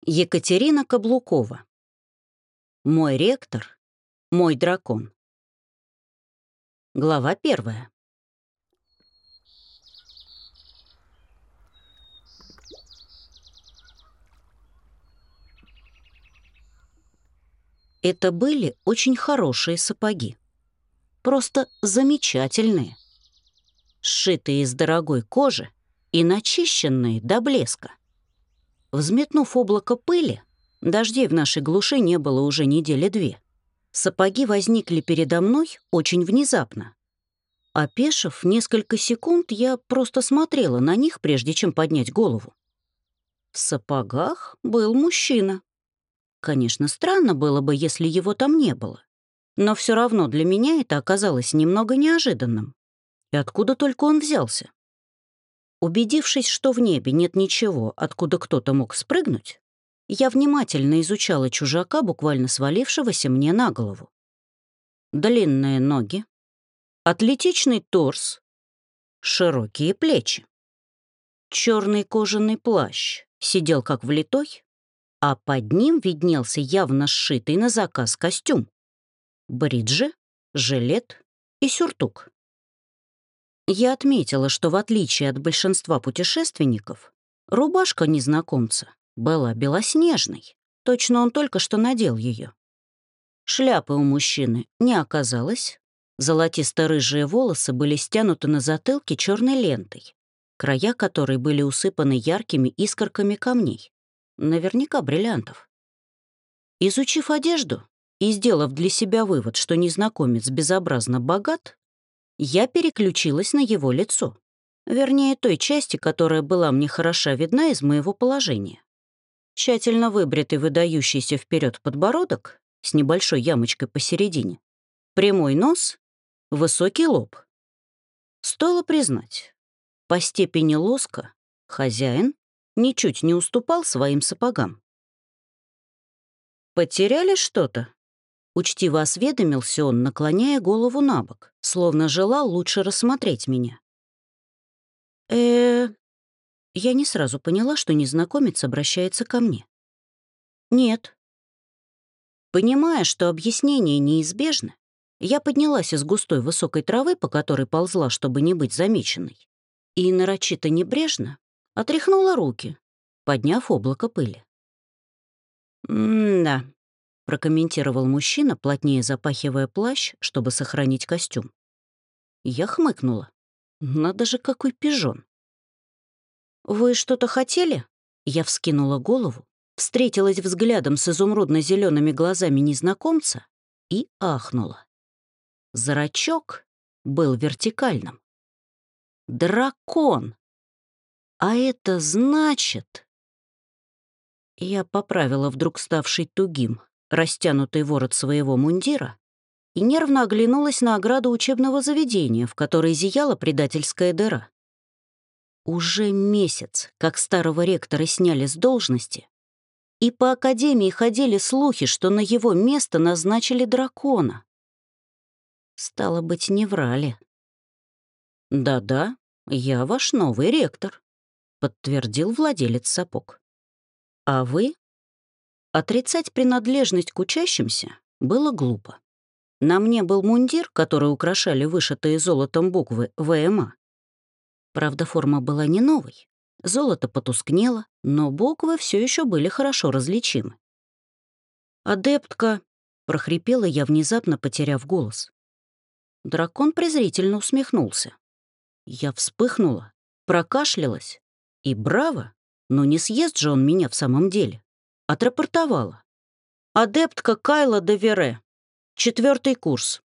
Екатерина Каблукова. Мой ректор, мой дракон. Глава 1. Это были очень хорошие сапоги. Просто замечательные. Сшитые из дорогой кожи и начищенные до блеска. Взметнув облако пыли, дождей в нашей глуши не было уже недели 2. Сапоги возникли передо мной очень внезапно. Опешив несколько секунд, я просто смотрела на них, прежде чем поднять голову. В сапогах был мужчина. Конечно, странно было бы, если его там не было. Но все равно для меня это оказалось немного неожиданным. И откуда только он взялся? Убедившись, что в небе нет ничего, откуда кто-то мог спрыгнуть, я внимательно изучала чужака, буквально свалившегося мне на голову. Длинные ноги, атлетичный торс, широкие плечи. Черный кожаный плащ сидел как влитой, а под ним виднелся явно сшитый на заказ костюм. Бриджи, жилет и сюртук. Я отметила, что в отличие от большинства путешественников, рубашка незнакомца была белоснежной. Точно он только что надел ее. Шляпы у мужчины не оказалось. Золотисто-рыжие волосы были стянуты на затылке черной лентой, края которой были усыпаны яркими искорками камней, наверняка бриллиантов. Изучив одежду и сделав для себя вывод, что незнакомец безобразно богат, я переключилась на его лицо. Вернее, той части, которая была мне хорошо видна из моего положения. Тщательно выбритый, выдающийся вперед подбородок с небольшой ямочкой посередине, прямой нос, высокий лоб. Стоило признать, по степени лоска хозяин ничуть не уступал своим сапогам. «Потеряли что-то?» Учтиво осведомился он, наклоняя голову на бок, словно желал лучше рассмотреть меня. Я не сразу поняла, что незнакомец обращается ко мне. «Нет». Понимая, что объяснение неизбежно, я поднялась из густой высокой травы, по которой ползла, чтобы не быть замеченной, и нарочито небрежно отряхнула руки, подняв облако пыли. «М-да», — прокомментировал мужчина, плотнее запахивая плащ, чтобы сохранить костюм. Я хмыкнула. Надо же, какой пижон. «Вы что-то хотели?» Я вскинула голову, встретилась взглядом с изумрудно-зелеными глазами незнакомца и ахнула. Зрачок был вертикальным. Дракон! А это значит... Я поправила вдруг ставший тугим, растянутый ворот своего мундира и нервно оглянулась на ограду учебного заведения, в которой зияла предательская дыра. Уже месяц, как старого ректора сняли с должности, и по академии ходили слухи, что на его место назначили дракона. Стало быть, не врали. «Да-да, я ваш новый ректор», — подтвердил владелец сапог. «А вы?» Отрицать принадлежность к учащимся было глупо. На мне был мундир, который украшали вышитые золотом буквы ВМА. Правда, форма была не новой. Золото потускнело, но буквы все еще были хорошо различимы. «Адептка», — прохрипела я, внезапно потеряв голос. Дракон презрительно усмехнулся. Я вспыхнула, прокашлялась и, браво, но не съест же он меня в самом деле, отрапортовала. «Адептка Кайла де Вере, 4-й курс».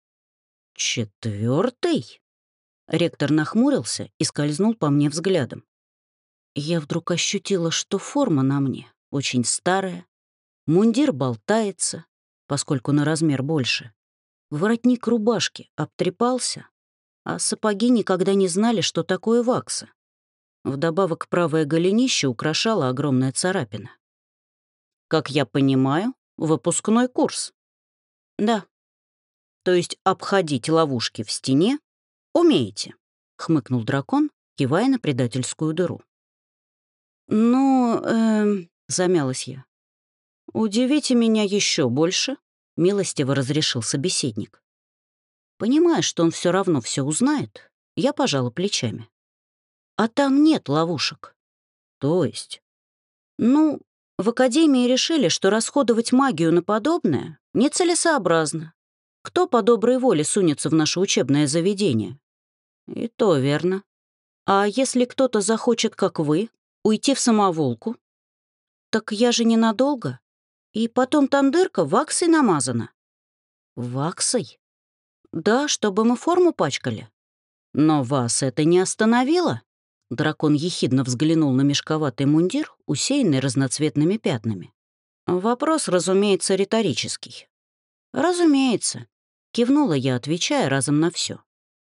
«4-й?» Ректор нахмурился и скользнул по мне взглядом. Я вдруг ощутила, что форма на мне очень старая, мундир болтается, поскольку на размер больше, воротник рубашки обтрепался, а сапоги никогда не знали, что такое вакса. Вдобавок правое голенище украшала огромная царапина. «Как я понимаю, выпускной курс». «Да. То есть обходить ловушки в стене умеете», — хмыкнул дракон, кивая на предательскую дыру. «Ну, — замялась я. «Удивите меня еще больше», — милостиво разрешил собеседник. Понимая, что он все равно все узнает, я пожала плечами. «А там нет ловушек». «То есть?» «Ну, в академии решили, что расходовать магию на подобное нецелесообразно. Кто по доброй воле сунется в наше учебное заведение?» «И то верно. А если кто-то захочет, как вы, уйти в самоволку? Так я же ненадолго. И потом там дырка ваксой намазана». «Ваксой?» «Да, чтобы мы форму пачкали». «Но вас это не остановило?» Дракон ехидно взглянул на мешковатый мундир, усеянный разноцветными пятнами. «Вопрос, разумеется, риторический». «Разумеется», — кивнула я, отвечая разом на все.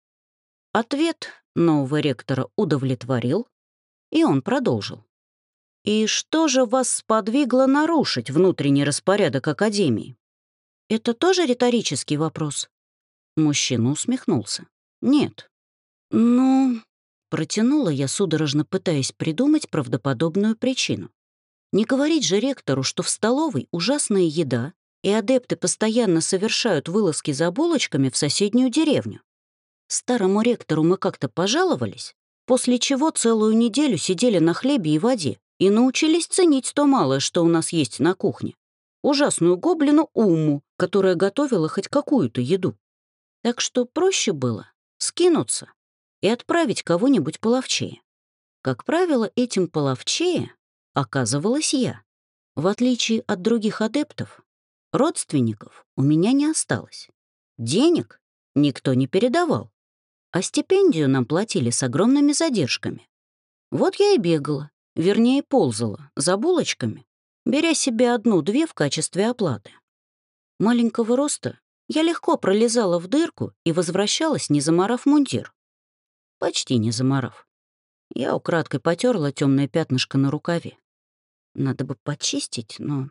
Ответ нового ректора удовлетворил, и он продолжил. «И что же вас сподвигло нарушить внутренний распорядок Академии?» «Это тоже риторический вопрос?» Мужчина усмехнулся. «Нет». «Ну...» — протянула я, судорожно пытаясь придумать правдоподобную причину. Не говорить же ректору, что в столовой ужасная еда, и адепты постоянно совершают вылазки за булочками в соседнюю деревню. Старому ректору мы как-то пожаловались, после чего целую неделю сидели на хлебе и воде и научились ценить то малое, что у нас есть на кухне. Ужасную гоблину Умму, которая готовила хоть какую-то еду. Так что проще было скинуться и отправить кого-нибудь половчее. Как правило, этим половчее оказывалась я. В отличие от других адептов, родственников у меня не осталось. Денег никто не передавал, а стипендию нам платили с огромными задержками. Вот я и бегала, вернее, ползала за булочками, беря себе одну-две в качестве оплаты. Маленького роста я легко пролезала в дырку и возвращалась, не замарав мундир. Почти не замарав. Я украдкой потерла темное пятнышко на рукаве. Надо бы почистить, но...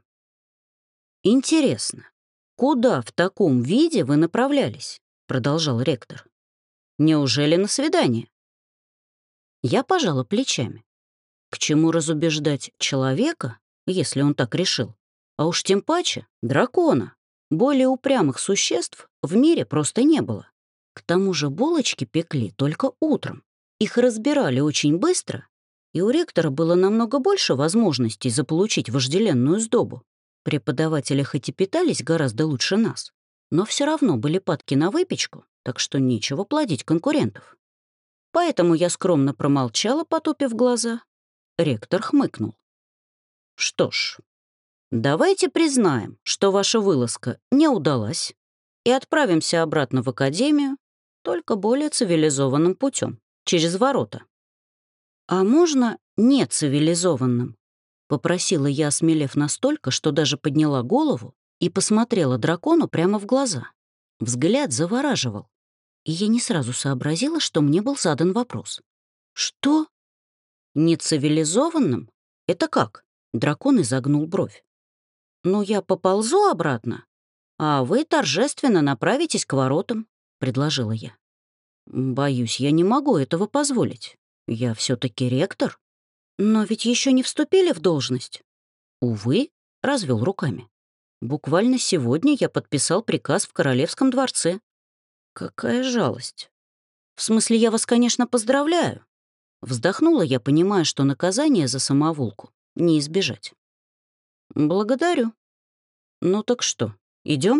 «Интересно, куда в таком виде вы направлялись?» — продолжал ректор. «Неужели на свидание?» Я пожала плечами. К чему разубеждать человека, если он так решил? А уж тем паче дракона. Более упрямых существ в мире просто не было. К тому же булочки пекли только утром. Их разбирали очень быстро, и у ректора было намного больше возможностей заполучить вожделенную сдобу. Преподаватели хоть и питались гораздо лучше нас, но все равно были падки на выпечку, так что нечего плодить конкурентов. Поэтому я скромно промолчала, потупив глаза. Ректор хмыкнул. «Что ж, давайте признаем, что ваша вылазка не удалась, и отправимся обратно в академию, только более цивилизованным путем, через ворота». «А можно нецивилизованным?» — попросила я, осмелев настолько, что даже подняла голову и посмотрела дракону прямо в глаза. Взгляд завораживал, и я не сразу сообразила, что мне был задан вопрос. «Что?» «Нецивилизованным? Это как?» — дракон изогнул бровь. «Ну, я поползу обратно, а вы торжественно направитесь к воротам», — предложила я. «Боюсь, я не могу этого позволить. Я все-таки ректор. Но ведь еще не вступили в должность». «Увы», — развел руками. «Буквально сегодня я подписал приказ в Королевском дворце». «Какая жалость». «В смысле, я вас, конечно, поздравляю». Вздохнула я, понимая, что наказание за самоволку не избежать. «Благодарю. Ну так что, идем?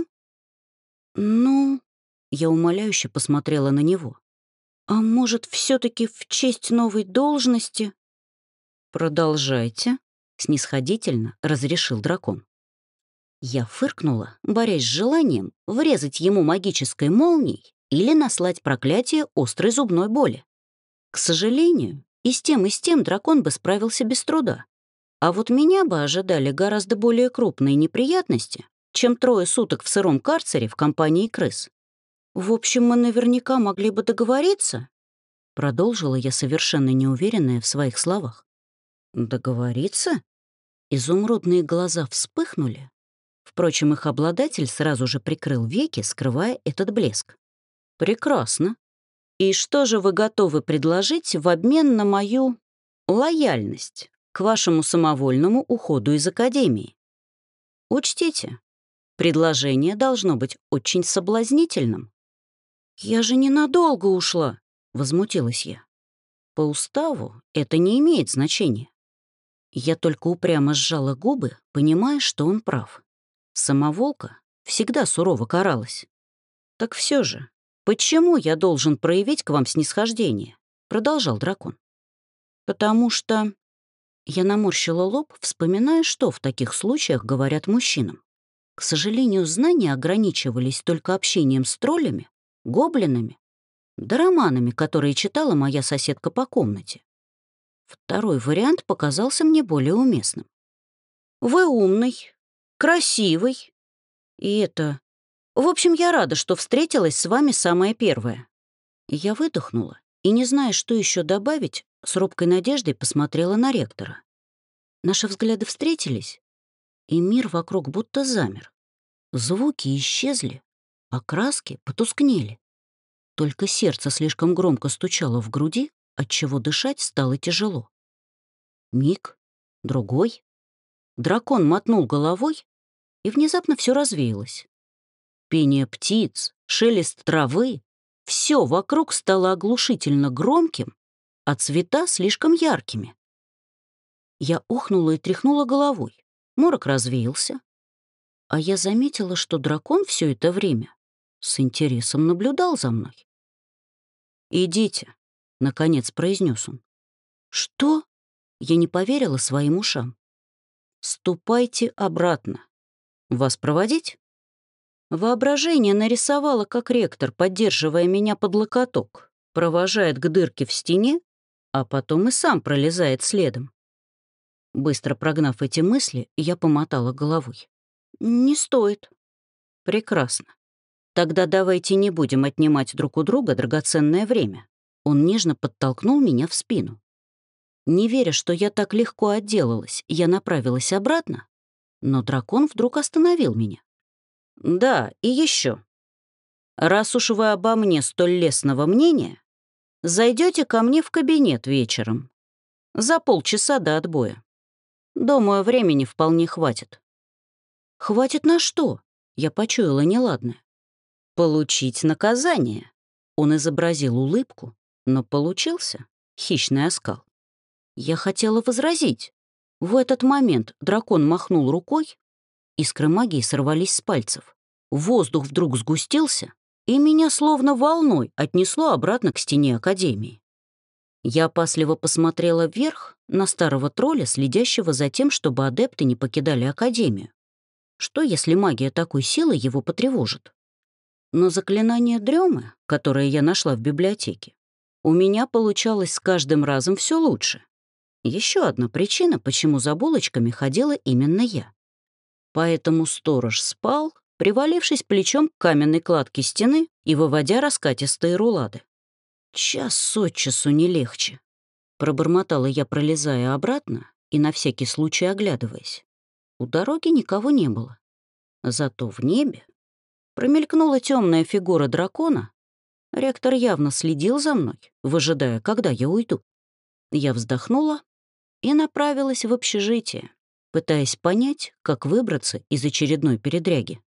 «Ну...» — я умоляюще посмотрела на него. «А может, все таки в честь новой должности?» «Продолжайте», — снисходительно разрешил дракон. Я фыркнула, борясь с желанием врезать ему магической молнией или наслать проклятие острой зубной боли. К сожалению, и с тем дракон бы справился без труда. А вот меня бы ожидали гораздо более крупные неприятности, чем 3 суток в сыром карцере в компании крыс. «В общем, мы наверняка могли бы договориться», — продолжила я, совершенно неуверенная в своих словах. «Договориться?» Изумрудные глаза вспыхнули. Впрочем, их обладатель сразу же прикрыл веки, скрывая этот блеск. «Прекрасно. И что же вы готовы предложить в обмен на мою лояльность к вашему самовольному уходу из академии. Учтите, предложение должно быть очень соблазнительным». «Я же ненадолго ушла», — возмутилась я. «По уставу это не имеет значения». Я только упрямо сжала губы, понимая, что он прав. Самоволка всегда сурово каралась. «Так все же, почему я должен проявить к вам снисхождение?» — продолжал дракон. «Потому что...» Я наморщила лоб, вспоминая, что в таких случаях говорят мужчинам. К сожалению, знания ограничивались только общением с троллями, гоблинами, да романами, которые читала моя соседка по комнате. Второй вариант показался мне более уместным. «Вы умный, красивый, и это... В общем, я рада, что встретилась с вами самая первая». Я выдохнула и, не зная, что еще добавить, с робкой надеждой посмотрела на ректора. Наши взгляды встретились, и мир вокруг будто замер. Звуки исчезли, а краски потускнели. Только сердце слишком громко стучало в груди, отчего дышать стало тяжело. Миг, другой. Дракон мотнул головой, и внезапно все развеялось. Пение птиц, шелест травы — все вокруг стало оглушительно громким, а цвета слишком яркими. Я охнула и тряхнула головой. Морок развеялся. А я заметила, что дракон все это время с интересом наблюдал за мной. «Идите», — наконец произнес он. «Что?» — я не поверила своим ушам. «Ступайте обратно. Вас проводить?» Воображение нарисовало, как ректор, поддерживая меня под локоток, провожает к дырке в стене, а потом и сам пролезает следом. Быстро прогнав эти мысли, я помотала головой. «Не стоит». «Прекрасно. Тогда давайте не будем отнимать друг у друга драгоценное время». Он нежно подтолкнул меня в спину. Не веря, что я так легко отделалась, я направилась обратно, но дракон вдруг остановил меня. «Да, и еще. Раз уж вы обо мне столь лестного мнения, зайдете ко мне в кабинет вечером. За полчаса до отбоя. Думаю, времени вполне хватит». «Хватит на что?» Я почуяла неладное. «Получить наказание». Он изобразил улыбку, но получился хищный оскал. Я хотела возразить. В этот момент дракон махнул рукой, искры магии сорвались с пальцев. Воздух вдруг сгустился, и меня словно волной отнесло обратно к стене Академии. Я опасливо посмотрела вверх на старого тролля, следящего за тем, чтобы адепты не покидали Академию. Что, если магия такой силы его потревожит? Но заклинание дремы, которое я нашла в библиотеке, у меня получалось с каждым разом все лучше. Еще одна причина, почему за булочками ходила именно я. Поэтому сторож спал, привалившись плечом к каменной кладке стены и выводя раскатистые рулады. «Час от часу не легче», — пробормотала я, пролезая обратно и на всякий случай оглядываясь. У дороги никого не было. Зато в небе промелькнула темная фигура дракона. Ректор явно следил за мной, выжидая, когда я уйду. Я вздохнула и направилась в общежитие, пытаясь понять, как выбраться из очередной передряги.